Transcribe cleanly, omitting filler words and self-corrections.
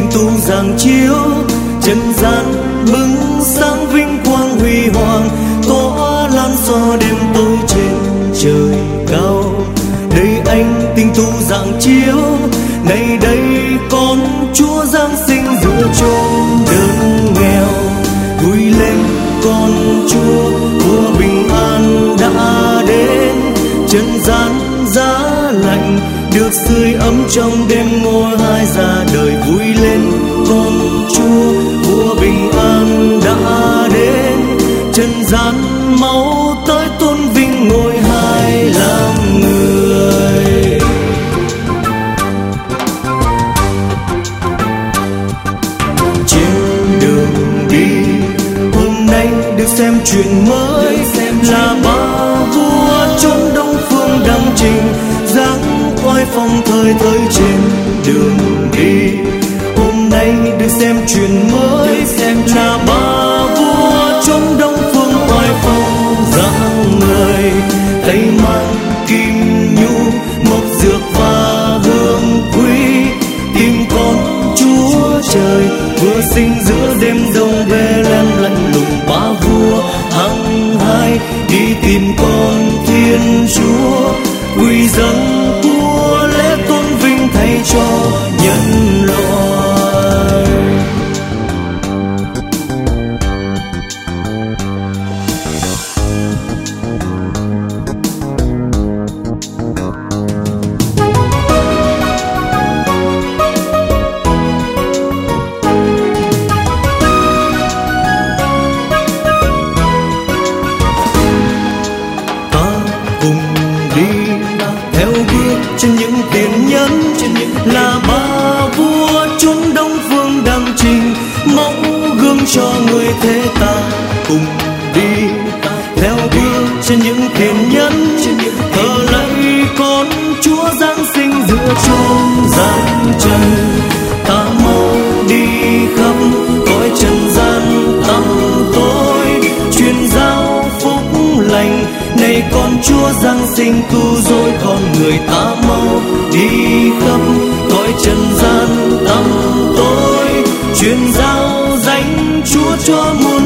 tu giáng chiếu, trần gian bừng sáng vinh quang huy hoàng, tỏa lan xóa đêm tối trên trời cao. Đây anh tình tu giáng chiếu, này đây con Chúa giáng sinh giữa chốn đơn nghèo. Vui lên con Chúa, vua bình an đã đến, trần gian giá lạnh được sưởi ấm trong đêm ngôi hai ra đời. Vui lên con Chúa, vua bình an đã đến, trần gian máu tới tôn vinh ngôi hai làm người. Trên đường đi hôm nay được xem chuyện mới, là ba vua chốn đông phương đăng trình, dáng oai phong thời thời trên đường đi. Hôm nay được xem chuyện mới, là ba vua chốn đông phương oai phong dáng người, tay mang kim nhu mộc dược và hương quý, tìm con Chúa trời vừa sinh giữa đêm đông Bethlehem lạnh lùng. Ba vua hăng hái đi tìm con Thiên Chúa, quy dâng của lễ tôn vinh thay cho nhân loại. Trên những tiền nhân là ba vua chốn đông phương đăng trình, mẫu gương cho người thế ta cùng đi theo bước trên những tiền nhân, thờ lạy con Chúa giáng sinh giữa chốn gian trần. Ta mau đi khắp cõi trần gian tăm tối, truyền giao phúc lành này con Chúa giáng sinh cứu rỗi con người. Ta mau đi khắp cõi trần gian tăm tối, truyền giao danh Chúa cho muôn